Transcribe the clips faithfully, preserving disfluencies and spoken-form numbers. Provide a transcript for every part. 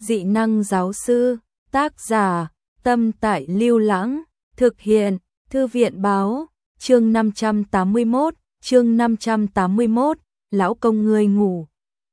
Dị năng giáo sư, tác giả, Tâm Tại Lưu Lãng, thực hiện, Thư viện báo, chương năm trăm tám mươi mốt, chương năm trăm tám mươi mốt, lão công ngươi ngủ.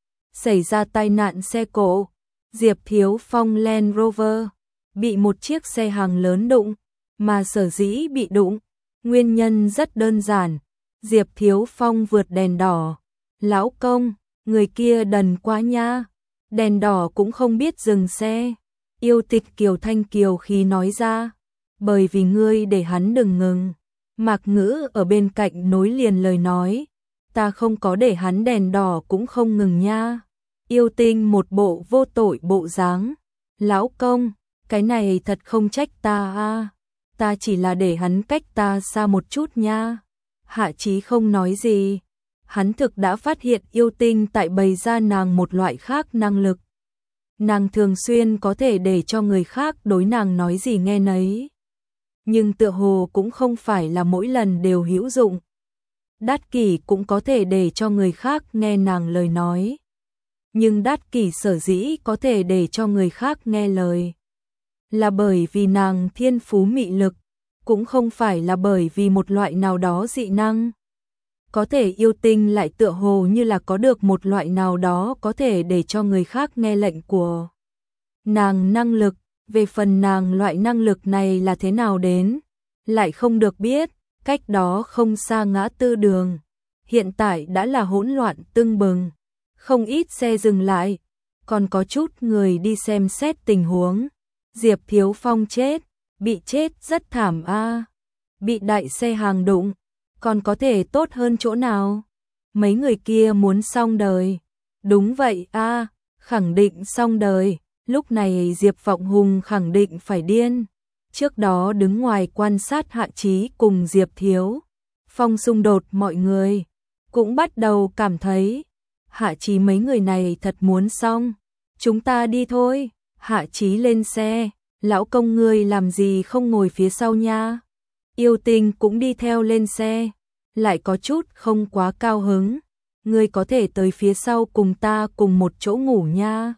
Xảy ra tai nạn xe cộ, Diệp Thiếu Phong Land Rover, bị một chiếc xe hàng lớn đụng, mà sở dĩ bị đụng, nguyên nhân rất đơn giản, Diệp Thiếu Phong vượt đèn đỏ. Lão công, người kia đần quá nha, đèn đỏ cũng không biết dừng xe. Yêu Tịch Kiều Thanh Kiều khi nói ra, bởi vì ngươi để hắn đừng ngừng. Mạc Ngữ ở bên cạnh nối liền lời nói, ta không có để hắn đèn đỏ cũng không ngừng nha. Yêu Tinh một bộ vô tội bộ dáng, lão công, cái này thật không trách ta a, ta chỉ là để hắn cách ta xa một chút nha. Hạ Chí không nói gì, hắn thực đã phát hiện Yêu Tinh tại bày ra nàng một loại khác năng lực. Nàng thường xuyên có thể để cho người khác đối nàng nói gì nghe nấy. Nhưng tựa hồ cũng không phải là mỗi lần đều hữu dụng. Đát Kỷ cũng có thể để cho người khác nghe nàng lời nói. Nhưng Đát Kỷ sở dĩ có thể để cho người khác nghe lời, là bởi vì nàng thiên phú mị lực, cũng không phải là bởi vì một loại nào đó dị năng. Có thể Yêu Tinh lại tựa hồ như là có được một loại nào đó có thể để cho người khác nghe lệnh của nàng năng lực. Về phần nàng loại năng lực này là thế nào đến, lại không được biết. Cách đó không xa ngã tư đường, hiện tại đã là hỗn loạn tưng bừng, không ít xe dừng lại, còn có chút người đi xem xét tình huống. Diệp Thiếu Phong chết, bị chết rất thảm a, bị đại xe hàng đụng, còn có thể tốt hơn chỗ nào? Mấy người kia muốn xong đời. Đúng vậy a, khẳng định xong đời. Lúc này Diệp Vọng Hùng khẳng định phải điên. Trước đó đứng ngoài quan sát Hạ Chí cùng Diệp Thiếu Phong xung đột, mọi người cũng bắt đầu cảm thấy Hạ Chí mấy người này thật muốn xong. Chúng ta đi thôi. Hạ Chí lên xe, lão công ngươi làm gì không ngồi phía sau nha. Yêu Tinh cũng đi theo lên xe, lại có chút không quá cao hứng. Ngươi có thể tới phía sau cùng ta cùng một chỗ ngủ nha.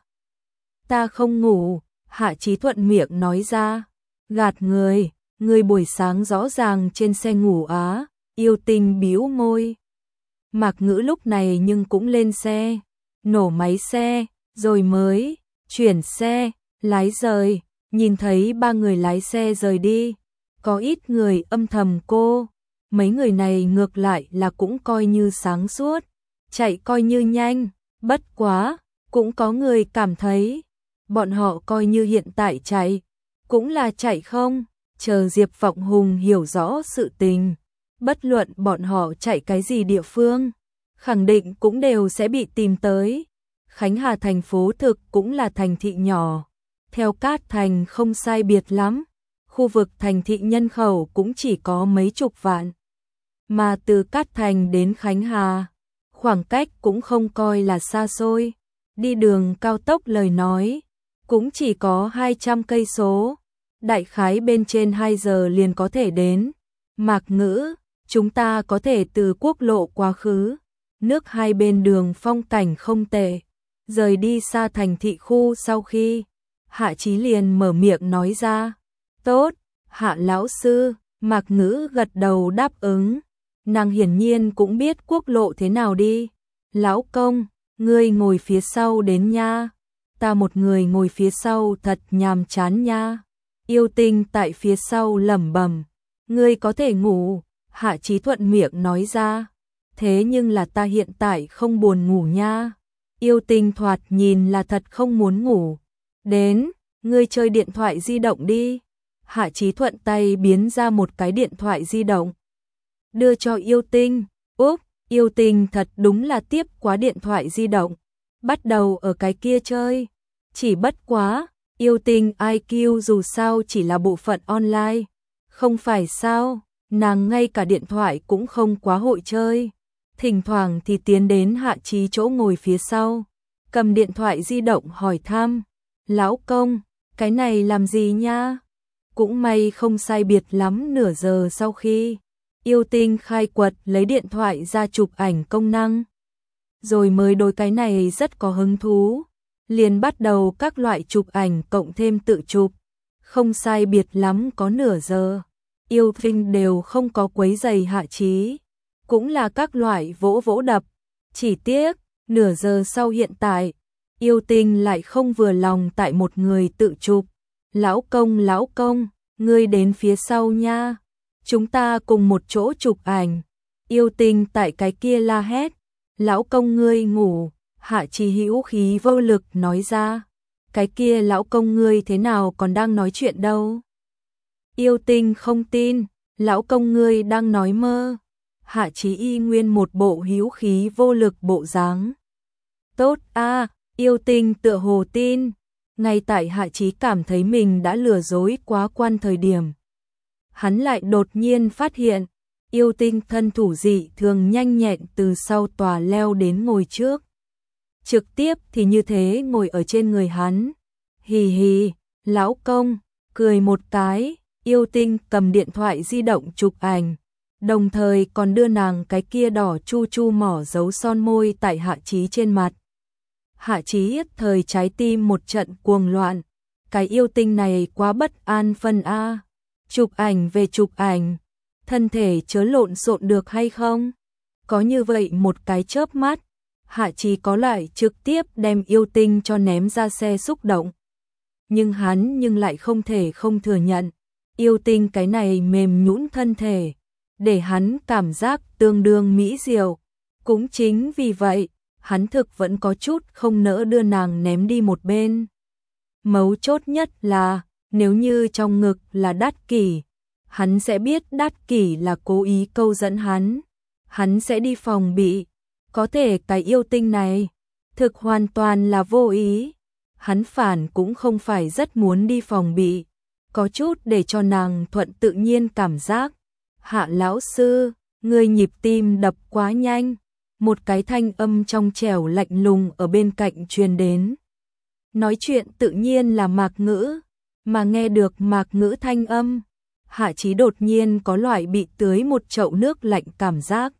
Ta không ngủ, Hạ Chí thuận miệng nói ra. Gạt người, người buổi sáng rõ ràng trên xe ngủ á. Yêu Tinh bĩu môi. Mạc Ngữ lúc này nhưng cũng lên xe, nổ máy xe, rồi mới chuyển xe, lái rời. Nhìn thấy ba người lái xe rời đi, có ít người âm thầm cô, mấy người này ngược lại là cũng coi như sáng suốt, chạy coi như nhanh. Bất quá, cũng có người cảm thấy bọn họ coi như hiện tại chạy cũng là chạy không, chờ Diệp Vọng Hùng hiểu rõ sự tình, bất luận bọn họ chạy cái gì địa phương, khẳng định cũng đều sẽ bị tìm tới. Khánh Hà thành phố thực cũng là thành thị nhỏ, theo Cát Thành không sai biệt lắm, khu vực thành thị nhân khẩu cũng chỉ có mấy chục vạn. Mà từ Cát Thành đến Khánh Hà, khoảng cách cũng không coi là xa xôi, đi đường cao tốc lời nói, cũng chỉ có hai trăm cây số, đại khái bên trên hai giờ liền có thể đến. Mạc Ngữ, chúng ta có thể từ quốc lộ quá khứ, nước hai bên đường phong cảnh không tệ. Rời đi xa thành thị khu sau khi, Hạ Chí liền mở miệng nói ra. Tốt, Hạ lão sư. Mạc Ngữ gật đầu đáp ứng. Nàng hiển nhiên cũng biết quốc lộ thế nào đi. Lão công, ngươi ngồi phía sau đến nha. Ta một người ngồi phía sau thật nhàm chán nha. Yêu Tinh tại phía sau lẩm bẩm. Ngươi có thể ngủ. Hạ Chí thuận miệng nói ra. Thế nhưng là ta hiện tại không buồn ngủ nha. Yêu Tinh thoạt nhìn là thật không muốn ngủ. Đến, ngươi chơi điện thoại di động đi. Hạ Chí thuận tay biến ra một cái điện thoại di động, đưa cho Yêu Tinh. Úp, Yêu Tinh thật đúng là tiếp quá điện thoại di động, bắt đầu ở cái kia chơi. Chỉ bất quá, Yêu Tinh i kiu dù sao chỉ là bộ phận online, không phải sao, nàng ngay cả điện thoại cũng không quá hội chơi. Thỉnh thoảng thì tiến đến Hạ Chí chỗ ngồi phía sau, cầm điện thoại di động hỏi thăm. Lão công, cái này làm gì nha? Cũng may không sai biệt lắm nửa giờ sau khi Yêu Tinh khai quật lấy điện thoại ra chụp ảnh công năng, rồi mới đối cái này rất có hứng thú. liền bắt đầu các loại chụp ảnh cộng thêm tự chụp, không sai biệt lắm có nửa giờ. Yêu Tinh đều không có quấy giày Hạ Chí, cũng là các loại vỗ vỗ đập, chỉ tiếc, nửa giờ sau hiện tại, Yêu Tinh lại không vừa lòng tại một người tự chụp. Lão công, lão công, ngươi đến phía sau nha, chúng ta cùng một chỗ chụp ảnh. Yêu Tinh tại cái kia la hét, lão công ngươi ngủ. Hạ Chí hữu khí vô lực nói ra, cái kia lão công ngươi thế nào còn đang nói chuyện đâu. Yêu Tinh không tin, lão công ngươi đang nói mơ. Hạ Chí y nguyên một bộ hữu khí vô lực bộ dáng. Tốt a, Yêu Tinh tựa hồ tin. Ngay tại Hạ Chí cảm thấy mình đã lừa dối quá quan thời điểm, hắn lại đột nhiên phát hiện, Yêu Tinh thân thủ dị thường nhanh nhẹn từ sau tòa leo đến ngồi trước. Trực tiếp thì như thế ngồi ở trên người hắn. Hì hì, lão công, cười một cái, Yêu Tinh cầm điện thoại di động chụp ảnh, đồng thời còn đưa nàng cái kia đỏ chu chu mỏ dấu son môi tại Hạ Chí trên mặt. Hạ Chí nhất thời trái tim một trận cuồng loạn, cái Yêu Tinh này quá bất an phân a. Chụp ảnh về chụp ảnh, thân thể chớ lộn xộn được hay không? Có như vậy một cái chớp mắt, Hạ Chí có lại trực tiếp đem Yêu Tinh cho ném ra xe xúc động. Nhưng hắn nhưng lại không thể không thừa nhận, Yêu Tinh cái này mềm nhũn thân thể, để hắn cảm giác tương đương mỹ diệu. Cũng chính vì vậy, hắn thực vẫn có chút không nỡ đưa nàng ném đi một bên. Mấu chốt nhất là, nếu như trong ngực là Đát Kỷ, hắn sẽ biết Đát Kỷ là cố ý câu dẫn hắn. Hắn sẽ đi phòng bị. Có thể cái Yêu Tinh này, thực hoàn toàn là vô ý. Hắn phản cũng không phải rất muốn đi phòng bị, có chút để cho nàng thuận tự nhiên cảm giác. Hạ lão sư, người nhịp tim đập quá nhanh. Một cái thanh âm trong trẻo lạnh lùng ở bên cạnh truyền đến. Nói chuyện tự nhiên là Mạc Ngữ, mà nghe được Mạc Ngữ thanh âm, Hạ Chí đột nhiên có loại bị tưới một chậu nước lạnh cảm giác.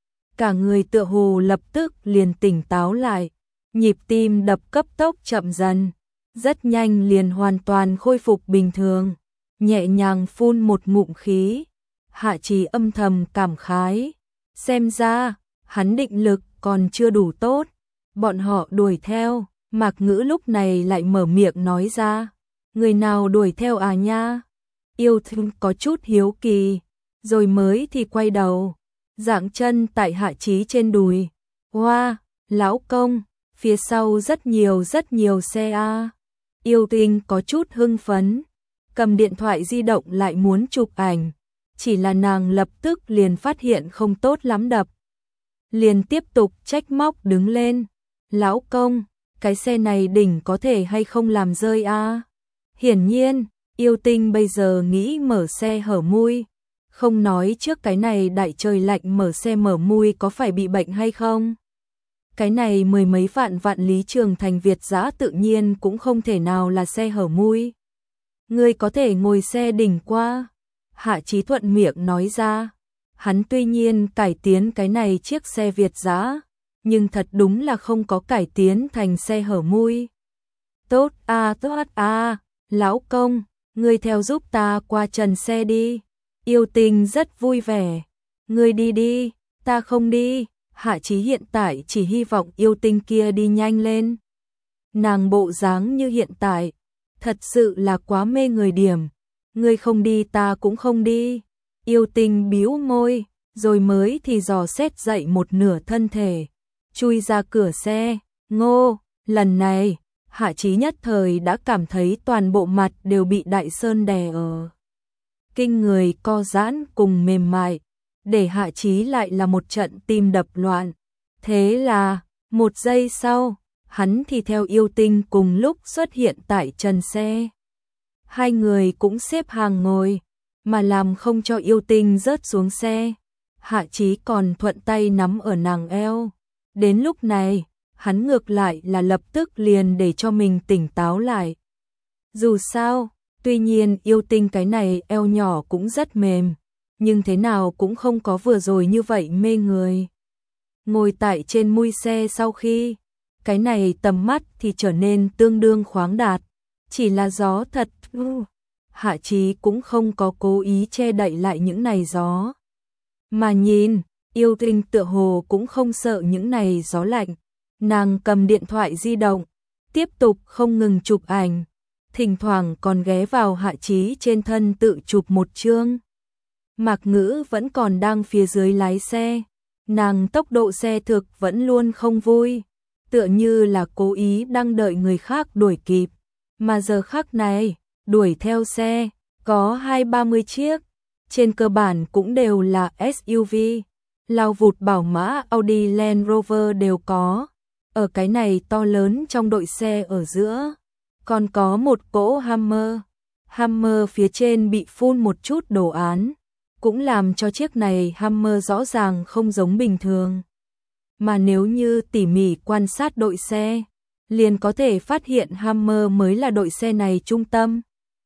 Cả người tựa hồ lập tức liền tỉnh táo lại, nhịp tim đập cấp tốc chậm dần, rất nhanh liền hoàn toàn khôi phục bình thường, nhẹ nhàng phun một ngụm khí. Hạ Chí âm thầm cảm khái, xem ra hắn định lực còn chưa đủ tốt, bọn họ đuổi theo. Mạc Ngữ lúc này lại mở miệng nói ra, người nào đuổi theo à nha? Yêu Tinh có chút hiếu kỳ, rồi mới thì quay đầu, dạng chân tại Hạ Chí trên đùi. Hoa, wow, lão công, phía sau rất nhiều rất nhiều xe a. À. Yêu Tinh có chút hưng phấn, cầm điện thoại di động lại muốn chụp ảnh, chỉ là nàng lập tức liền phát hiện không tốt lắm đập. Liền tiếp tục trách móc đứng lên, lão công, cái xe này đỉnh có thể hay không làm rơi a? À? Hiển nhiên, Yêu Tinh bây giờ nghĩ mở xe hở mui, không nói trước cái này đại trời lạnh mở xe mở mui có phải bị bệnh hay không. Cái này mười mấy vạn vạn Lý Trường Thành Việt dã tự nhiên cũng không thể nào là xe hở mui. Ngươi có thể ngồi xe đỉnh qua. Hạ Chí thuận miệng nói ra, hắn tuy nhiên cải tiến cái này chiếc xe Việt dã, nhưng thật đúng là không có cải tiến thành xe hở mui. Tốt a, tốt a, lão công, ngươi theo giúp ta qua trần xe đi. Yêu Tinh rất vui vẻ. Ngươi đi đi, ta không đi. Hạ Chí hiện tại chỉ hy vọng Yêu Tinh kia đi nhanh lên. Nàng bộ dáng như hiện tại, thật sự là quá mê người điểm. Ngươi không đi ta cũng không đi. Yêu Tinh bĩu môi, rồi mới thì dò xét dậy một nửa thân thể, chui ra cửa xe. Ngô, lần này, Hạ Chí nhất thời đã cảm thấy toàn bộ mặt đều bị đại sơn đè ở. Kinh người co giãn cùng mềm mại, để Hạ Chí lại là một trận tim đập loạn. Thế là, một giây sau, hắn thì theo Yêu Tinh cùng lúc xuất hiện tại trần xe. Hai người cũng xếp hàng ngồi, mà làm không cho Yêu Tinh rớt xuống xe. Hạ Chí còn thuận tay nắm ở nàng eo. Đến lúc này, hắn ngược lại là lập tức liền để cho mình tỉnh táo lại. Dù sao, tuy nhiên Yêu Tinh cái này eo nhỏ cũng rất mềm, nhưng thế nào cũng không có vừa rồi như vậy mê người. Ngồi tại trên mui xe sau khi cái này tầm mắt thì trở nên tương đương khoáng đạt, chỉ là gió thật. Hạ Chí cũng không có cố ý che đậy lại những này gió. Mà nhìn, Yêu Tinh tựa hồ cũng không sợ những này gió lạnh. Nàng cầm điện thoại di động, tiếp tục không ngừng chụp ảnh, thỉnh thoảng còn ghé vào Hạ Chí trên thân tự chụp một chương. Mạc Ngữ vẫn còn đang phía dưới lái xe, nàng tốc độ xe thực vẫn luôn không vui, tựa như là cố ý đang đợi người khác đuổi kịp, mà giờ khắc này, đuổi theo xe, có hai ba mươi chiếc, trên cơ bản cũng đều là ét u vê, lao vụt Bảo Mã, Audi, Land Rover đều có. Ở cái này to lớn trong đội xe ở giữa, còn có một cỗ Hammer. Hammer phía trên bị phun một chút đồ án, cũng làm cho chiếc này Hammer rõ ràng không giống bình thường. Mà nếu như tỉ mỉ quan sát đội xe, liền có thể phát hiện Hammer mới là đội xe này trung tâm.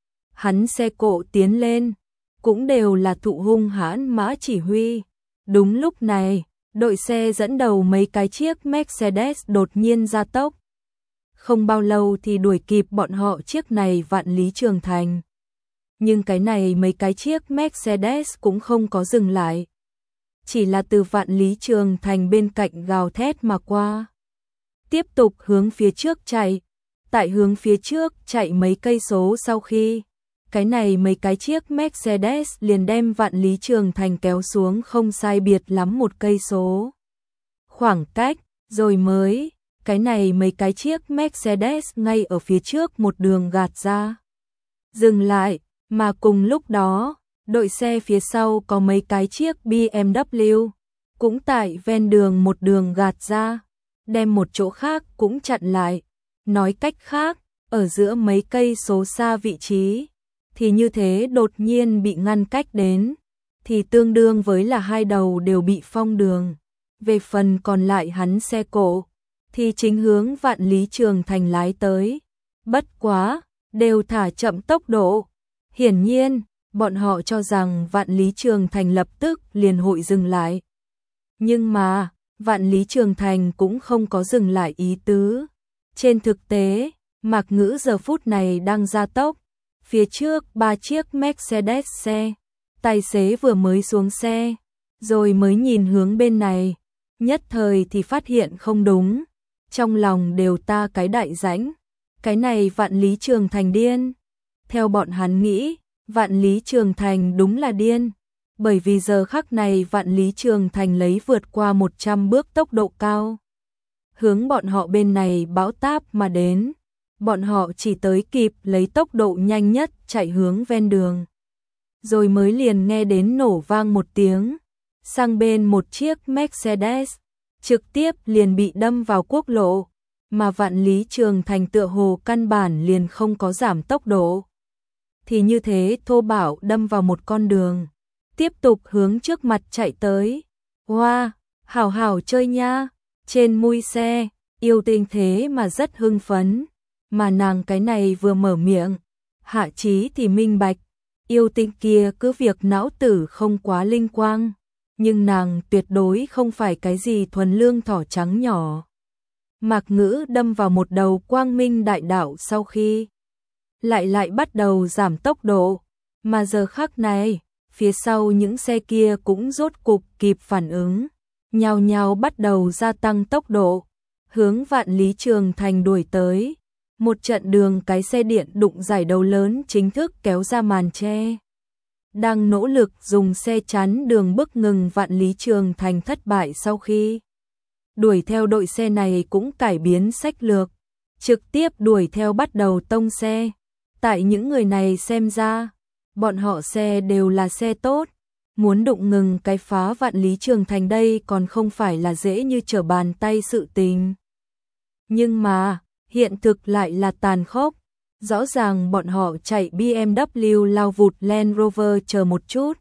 Hắn xe cộ tiến lên, cũng đều là thụ hung hãn mã chỉ huy. Đúng lúc này, đội xe dẫn đầu mấy cái chiếc Mercedes đột nhiên ra tốc. Không bao lâu thì đuổi kịp bọn họ chiếc này Vạn Lý Trường Thành. Nhưng cái này mấy cái chiếc Mercedes cũng không có dừng lại. Chỉ là từ Vạn Lý Trường Thành bên cạnh gào thét mà qua. Tiếp tục hướng phía trước chạy. Tại hướng phía trước chạy mấy cây số sau khi, cái này mấy cái chiếc Mercedes liền đem Vạn Lý Trường Thành kéo xuống không sai biệt lắm một cây số. Khoảng cách, rồi mới, cái này mấy cái chiếc Mercedes ngay ở phía trước một đường gạt ra. Dừng lại, mà cùng lúc đó, đội xe phía sau có mấy cái chiếc bê em vê, cũng tại ven đường một đường gạt ra, đem một chỗ khác cũng chặn lại. Nói cách khác, ở giữa mấy cây số xa vị trí, thì như thế đột nhiên bị ngăn cách đến, thì tương đương với là hai đầu đều bị phong đường. Về phần còn lại hắn xe cộ, thì chính hướng Vạn Lý Trường Thành lái tới. Bất quá, đều thả chậm tốc độ. Hiển nhiên, bọn họ cho rằng Vạn Lý Trường Thành lập tức liền hội dừng lại. Nhưng mà, Vạn Lý Trường Thành cũng không có dừng lại ý tứ. Trên thực tế, Mạc Ngữ giờ phút này đang gia tốc. Phía trước ba chiếc Mercedes xe, tài xế vừa mới xuống xe, rồi mới nhìn hướng bên này, nhất thời thì phát hiện không đúng, trong lòng đều ta cái đại rãnh, cái này Vạn Lý Trường Thành điên. Theo bọn hắn nghĩ, Vạn Lý Trường Thành đúng là điên, bởi vì giờ khắc này Vạn Lý Trường Thành lấy vượt qua một trăm bước tốc độ cao, hướng bọn họ bên này bão táp mà đến. Bọn họ chỉ tới kịp lấy tốc độ nhanh nhất chạy hướng ven đường. Rồi mới liền nghe đến nổ vang một tiếng. Sang bên một chiếc Mercedes, trực tiếp liền bị đâm vào quốc lộ. Mà Vạn Lý Trường Thành tựa hồ căn bản liền không có giảm tốc độ. Thì như thế thô bạo đâm vào một con đường. Tiếp tục hướng trước mặt chạy tới. Wow, hảo hảo chơi nha. Trên mui xe, Yêu Tinh thế mà rất hưng phấn. Mà nàng cái này vừa mở miệng, Hạ Chí thì minh bạch, Yêu Tinh kia cứ việc não tử không quá linh quang, nhưng nàng tuyệt đối không phải cái gì thuần lương thỏ trắng nhỏ. Mạc Ngữ đâm vào một đầu quang minh đại đạo sau khi, lại lại bắt đầu giảm tốc độ, mà giờ khắc này, phía sau những xe kia cũng rốt cục kịp phản ứng, nhao nhao bắt đầu gia tăng tốc độ, hướng Vạn Lý Trường Thành đuổi tới. Một trận đường cái xe điện đụng giải đấu lớn chính thức kéo ra màn che. Đang nỗ lực dùng xe chắn đường bức ngừng Vạn Lý Trường Thành thất bại sau khi đuổi theo đội xe này cũng cải biến sách lược, trực tiếp đuổi theo bắt đầu tông xe. Tại những người này xem ra, bọn họ xe đều là xe tốt, muốn đụng ngừng cái phá Vạn Lý Trường Thành đây còn không phải là dễ như trở bàn tay sự tình. Nhưng mà, hiện thực lại là tàn khốc. Rõ ràng bọn họ chạy bê em vê lao vụt Land Rover chờ một chút,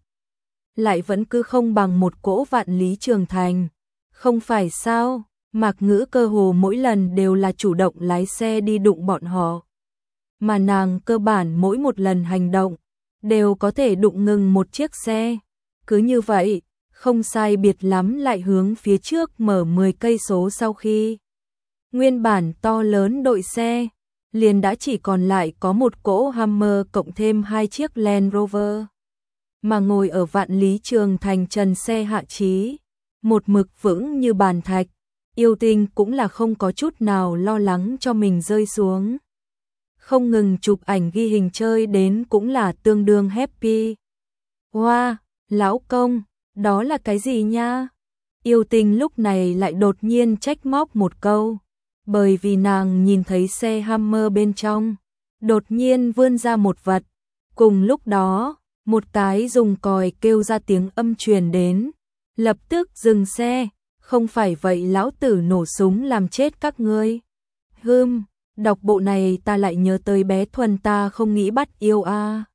lại vẫn cứ không bằng một cỗ Vạn Lý Trường Thành. Không phải sao, Mạc Ngữ cơ hồ mỗi lần đều là chủ động lái xe đi đụng bọn họ. Mà nàng cơ bản mỗi một lần hành động, đều có thể đụng ngừng một chiếc xe. Cứ như vậy, không sai biệt lắm lại hướng phía trước mở mười cây số sau khi Nguyên bản to lớn đội xe, liền đã chỉ còn lại có một cỗ Hummer cộng thêm hai chiếc Land Rover. Mà ngồi ở Vạn Lý Trường Thành trần xe hạ trí, một mực vững như bàn thạch, Yêu Tinh cũng là không có chút nào lo lắng cho mình rơi xuống. Không ngừng chụp ảnh ghi hình chơi đến cũng là tương đương happy. Wow, lão công, đó là cái gì nha? Yêu Tinh lúc này lại đột nhiên trách móc một câu, bởi vì nàng nhìn thấy xe Hummer bên trong, đột nhiên vươn ra một vật. Cùng lúc đó, một cái dùng còi kêu ra tiếng âm truyền đến, lập tức dừng xe, không phải vậy lão tử nổ súng làm chết các ngươi. Hừm, đọc bộ này ta lại nhớ tới bé Thuần ta không nghĩ bắt yêu a. À.